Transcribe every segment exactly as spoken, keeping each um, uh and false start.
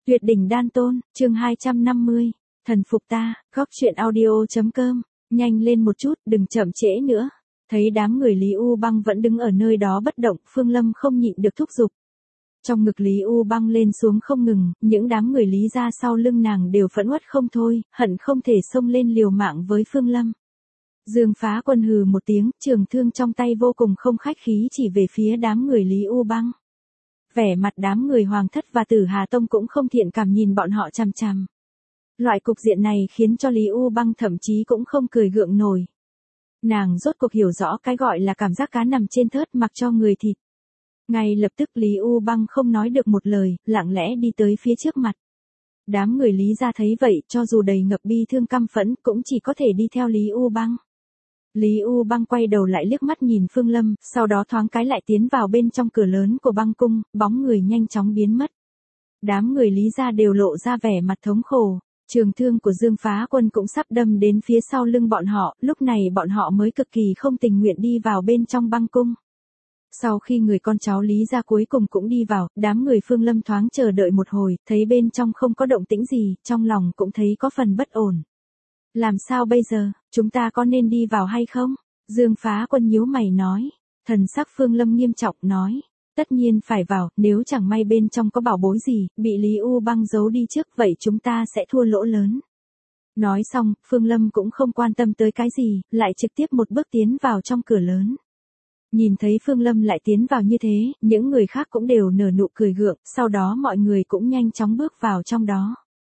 Tuyệt đỉnh đan tôn, chương hai trăm năm mươi, thần phục ta, góc truyện audio.com, nhanh lên một chút, đừng chậm trễ nữa. Thấy đám người Lý U Băng vẫn đứng ở nơi đó bất động, Phương Lâm không nhịn được thúc giục. Trong ngực Lý U Băng lên xuống không ngừng, những đám người Lý ra sau lưng nàng đều phẫn uất không thôi, hận không thể xông lên liều mạng với Phương Lâm. Dương Phá Quân hừ một tiếng, trường thương trong tay vô cùng không khách khí chỉ về phía đám người Lý U Băng. Vẻ mặt đám người Hoàng Thất và Tử Hà Tông cũng không thiện cảm nhìn bọn họ chằm chằm. Loại cục diện này khiến cho Lý U Băng thậm chí cũng không cười gượng nổi. Nàng rốt cuộc hiểu rõ cái gọi là cảm giác cá nằm trên thớt mặc cho người thịt. Ngay lập tức Lý U Băng không nói được một lời, lặng lẽ đi tới phía trước mặt. Đám người Lý ra thấy vậy, cho dù đầy ngập bi thương căm phẫn, cũng chỉ có thể đi theo Lý U Băng. Lý U Băng quay đầu lại liếc mắt nhìn Phương Lâm, sau đó thoáng cái lại tiến vào bên trong cửa lớn của băng cung, bóng người nhanh chóng biến mất. Đám người Lý ra đều lộ ra vẻ mặt thống khổ. Trường thương của Dương Phá Quân cũng sắp đâm đến phía sau lưng bọn họ, lúc này bọn họ mới cực kỳ không tình nguyện đi vào bên trong băng cung. Sau khi người con cháu Lý ra cuối cùng cũng đi vào, đám người Phương Lâm thoáng chờ đợi một hồi, thấy bên trong không có động tĩnh gì, trong lòng cũng thấy có phần bất ổn. Làm sao bây giờ, chúng ta có nên đi vào hay không? Dương Phá Quân nhíu mày nói. Thần sắc Phương Lâm nghiêm trọng nói. Tất nhiên phải vào, nếu chẳng may bên trong có bảo bối gì, bị Lý U Băng giấu đi trước, vậy chúng ta sẽ thua lỗ lớn. Nói xong, Phương Lâm cũng không quan tâm tới cái gì, lại trực tiếp một bước tiến vào trong cửa lớn. Nhìn thấy Phương Lâm lại tiến vào như thế, những người khác cũng đều nở nụ cười gượng, sau đó mọi người cũng nhanh chóng bước vào trong đó.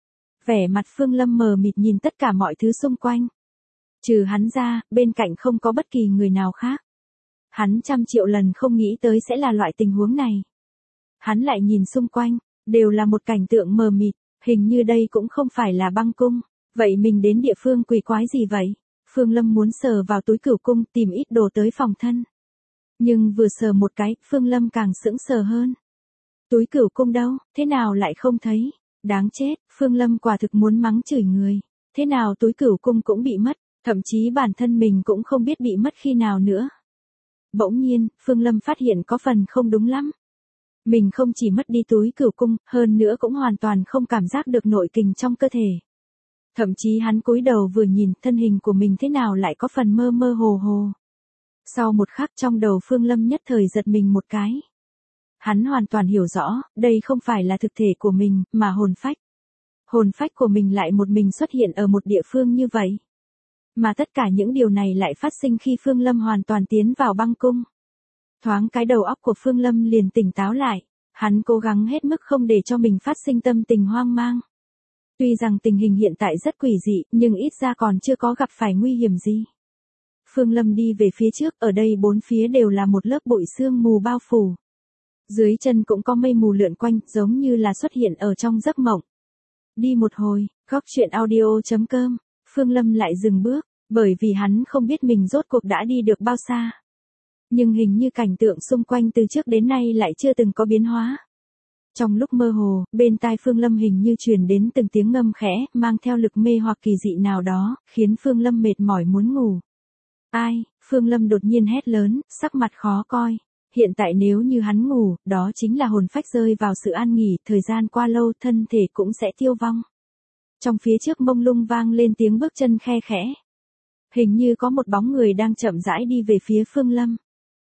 Vẻ mặt Phương Lâm mờ mịt nhìn tất cả mọi thứ xung quanh. Trừ hắn ra, bên cạnh không có bất kỳ người nào khác. Hắn trăm triệu lần không nghĩ tới sẽ là loại tình huống này. Hắn lại nhìn xung quanh, đều là một cảnh tượng mờ mịt, hình như đây cũng không phải là băng cung. Vậy mình đến địa phương quỷ quái gì vậy? Phương Lâm muốn sờ vào túi cửu cung tìm ít đồ tới phòng thân. Nhưng vừa sờ một cái, Phương Lâm càng sững sờ hơn. Túi cửu cung đâu, thế nào lại không thấy? Đáng chết, Phương Lâm quả thực muốn mắng chửi người. Thế nào túi cửu cung cũng bị mất, thậm chí bản thân mình cũng không biết bị mất khi nào nữa. Bỗng nhiên, Phương Lâm phát hiện có phần không đúng lắm. Mình không chỉ mất đi túi cửu cung, hơn nữa cũng hoàn toàn không cảm giác được nội kình trong cơ thể. Thậm chí hắn cúi đầu vừa nhìn, thân hình của mình thế nào lại có phần mơ mơ hồ hồ. Sau một khắc trong đầu Phương Lâm nhất thời giật mình một cái. Hắn hoàn toàn hiểu rõ, đây không phải là thực thể của mình, mà hồn phách. Hồn phách của mình lại một mình xuất hiện ở một địa phương như vậy. Mà tất cả những điều này lại phát sinh khi Phương Lâm hoàn toàn tiến vào băng cung. Thoáng cái đầu óc của Phương Lâm liền tỉnh táo lại, hắn cố gắng hết mức không để cho mình phát sinh tâm tình hoang mang. Tuy rằng tình hình hiện tại rất quỷ dị, nhưng ít ra còn chưa có gặp phải nguy hiểm gì. Phương Lâm đi về phía trước, ở đây bốn phía đều là một lớp bụi sương mù bao phủ. Dưới chân cũng có mây mù lượn quanh, giống như là xuất hiện ở trong giấc mộng. Đi một hồi, góc truyện audio.com, Phương Lâm lại dừng bước, bởi vì hắn không biết mình rốt cuộc đã đi được bao xa. Nhưng hình như cảnh tượng xung quanh từ trước đến nay lại chưa từng có biến hóa. Trong lúc mơ hồ, bên tai Phương Lâm hình như truyền đến từng tiếng ngâm khẽ, mang theo lực mê hoặc kỳ dị nào đó, khiến Phương Lâm mệt mỏi muốn ngủ. Ai? Phương Lâm đột nhiên hét lớn, sắc mặt khó coi. Hiện tại nếu như hắn ngủ, đó chính là hồn phách rơi vào sự an nghỉ, thời gian qua lâu thân thể cũng sẽ tiêu vong. Trong phía trước mông lung vang lên tiếng bước chân khe khẽ. Hình như có một bóng người đang chậm rãi đi về phía Phương Lâm.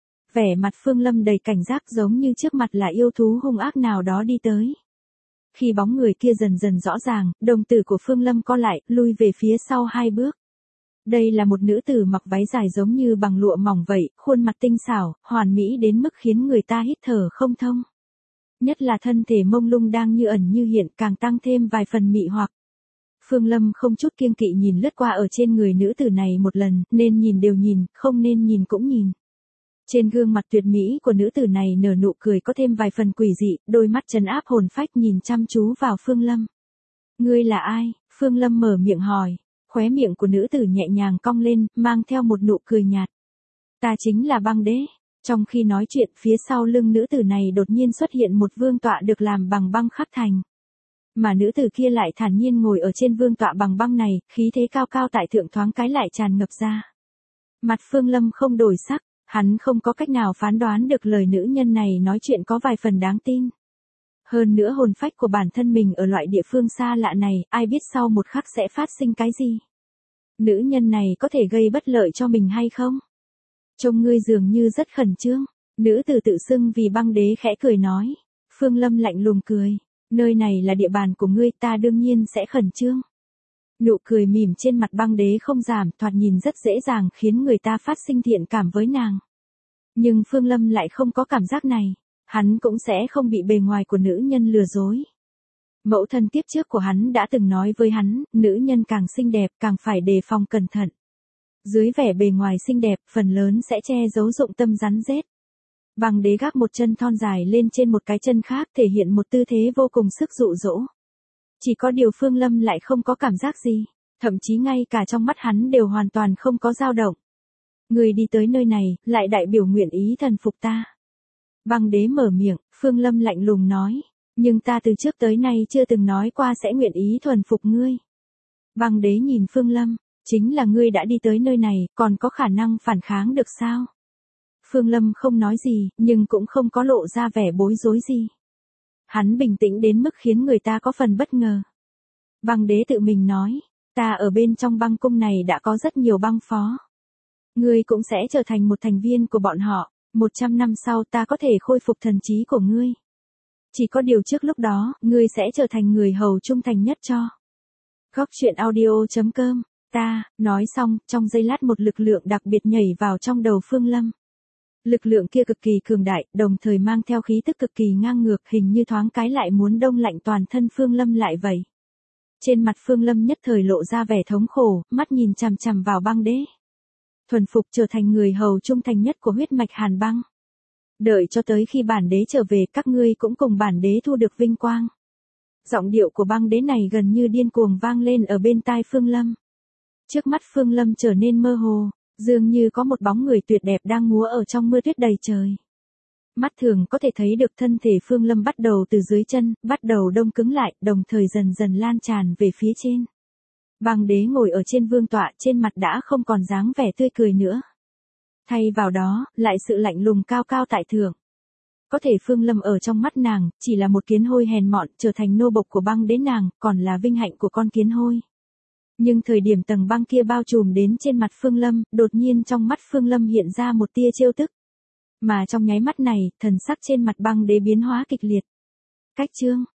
Vẻ mặt Phương Lâm đầy cảnh giác giống như trước mặt là yêu thú hung ác nào đó đi tới. Khi bóng người kia dần dần rõ ràng, đồng tử của Phương Lâm co lại, lui về phía sau hai bước. Đây là một nữ tử mặc váy dài giống như bằng lụa mỏng vậy, khuôn mặt tinh xảo, hoàn mỹ đến mức khiến người ta hít thở không thông. Nhất là thân thể mông lung đang như ẩn như hiện càng tăng thêm vài phần mị hoặc. Phương Lâm không chút kiêng kỵ nhìn lướt qua ở trên người nữ tử này một lần, nên nhìn đều nhìn, không nên nhìn cũng nhìn. Trên gương mặt tuyệt mỹ của nữ tử này nở nụ cười có thêm vài phần quỷ dị, đôi mắt trấn áp hồn phách nhìn chăm chú vào Phương Lâm. Ngươi là ai? Phương Lâm mở miệng hỏi. Khóe miệng của nữ tử nhẹ nhàng cong lên, mang theo một nụ cười nhạt. Ta chính là băng đế. Trong khi nói chuyện, phía sau lưng nữ tử này đột nhiên xuất hiện một vương tọa được làm bằng băng khắc thành. Mà nữ tử kia lại thản nhiên ngồi ở trên vương tọa bằng băng này, khí thế cao cao tại thượng thoáng cái lại tràn ngập ra. Mặt Phương Lâm không đổi sắc, hắn không có cách nào phán đoán được lời nữ nhân này nói chuyện có vài phần đáng tin. Hơn nữa hồn phách của bản thân mình ở loại địa phương xa lạ này, ai biết sau một khắc sẽ phát sinh cái gì. Nữ nhân này có thể gây bất lợi cho mình hay không? Trông ngươi dường như rất khẩn trương. Nữ tử tự xưng vì băng đế khẽ cười nói. Phương Lâm lạnh lùng cười. Nơi này là địa bàn của ngươi, ta đương nhiên sẽ khẩn trương. Nụ cười mỉm trên mặt băng đế không giảm, thoạt nhìn rất dễ dàng khiến người ta phát sinh thiện cảm với nàng. Nhưng Phương Lâm lại không có cảm giác này. Hắn cũng sẽ không bị bề ngoài của nữ nhân lừa dối. Mẫu thân tiếp trước của hắn đã từng nói với hắn, nữ nhân càng xinh đẹp càng phải đề phòng cẩn thận. Dưới vẻ bề ngoài xinh đẹp, phần lớn sẽ che giấu dụng tâm rắn rết. Băng đế gác một chân thon dài lên trên một cái chân khác, thể hiện một tư thế vô cùng sức dụ dỗ. Chỉ có điều Phương Lâm lại không có cảm giác gì, thậm chí ngay cả trong mắt hắn đều hoàn toàn không có dao động. Người đi tới nơi này, lại đại biểu nguyện ý thần phục ta. Băng đế mở miệng, Phương Lâm lạnh lùng nói, nhưng ta từ trước tới nay chưa từng nói qua sẽ nguyện ý thuần phục ngươi. Băng đế nhìn Phương Lâm, chính là ngươi đã đi tới nơi này, còn có khả năng phản kháng được sao? Phương Lâm không nói gì, nhưng cũng không có lộ ra vẻ bối rối gì. Hắn bình tĩnh đến mức khiến người ta có phần bất ngờ. Băng đế tự mình nói, ta ở bên trong băng cung này đã có rất nhiều băng phó. Ngươi cũng sẽ trở thành một thành viên của bọn họ, một trăm năm sau ta có thể khôi phục thần trí của ngươi. Chỉ có điều trước lúc đó, ngươi sẽ trở thành người hầu trung thành nhất cho. Góc truyện audio chấm com, ta, nói xong, trong giây lát một lực lượng đặc biệt nhảy vào trong đầu Phương Lâm. Lực lượng kia cực kỳ cường đại, đồng thời mang theo khí tức cực kỳ ngang ngược, hình như thoáng cái lại muốn đông lạnh toàn thân Phương Lâm lại vậy. Trên mặt Phương Lâm nhất thời lộ ra vẻ thống khổ, mắt nhìn chằm chằm vào băng đế. Thuần phục trở thành người hầu trung thành nhất của huyết mạch Hàn Băng. Đợi cho tới khi bản đế trở về, các ngươi cũng cùng bản đế thu được vinh quang. Giọng điệu của băng đế này gần như điên cuồng vang lên ở bên tai Phương Lâm. Trước mắt Phương Lâm trở nên mơ hồ, dường như có một bóng người tuyệt đẹp đang múa ở trong mưa tuyết đầy trời. Mắt thường có thể thấy được thân thể Phương Lâm bắt đầu từ dưới chân, bắt đầu đông cứng lại, đồng thời dần dần lan tràn về phía trên. Băng đế ngồi ở trên vương tọa, trên mặt đã không còn dáng vẻ tươi cười nữa. Thay vào đó, lại sự lạnh lùng cao cao tại thượng. Có thể Phương Lâm ở trong mắt nàng, chỉ là một kiến hôi hèn mọn, trở thành nô bộc của băng đế nàng, còn là vinh hạnh của con kiến hôi. Nhưng thời điểm tầng băng kia bao trùm đến trên mặt Phương Lâm, đột nhiên trong mắt Phương Lâm hiện ra một tia trêu tức. Mà trong nháy mắt này, thần sắc trên mặt băng đế biến hóa kịch liệt. Cách chương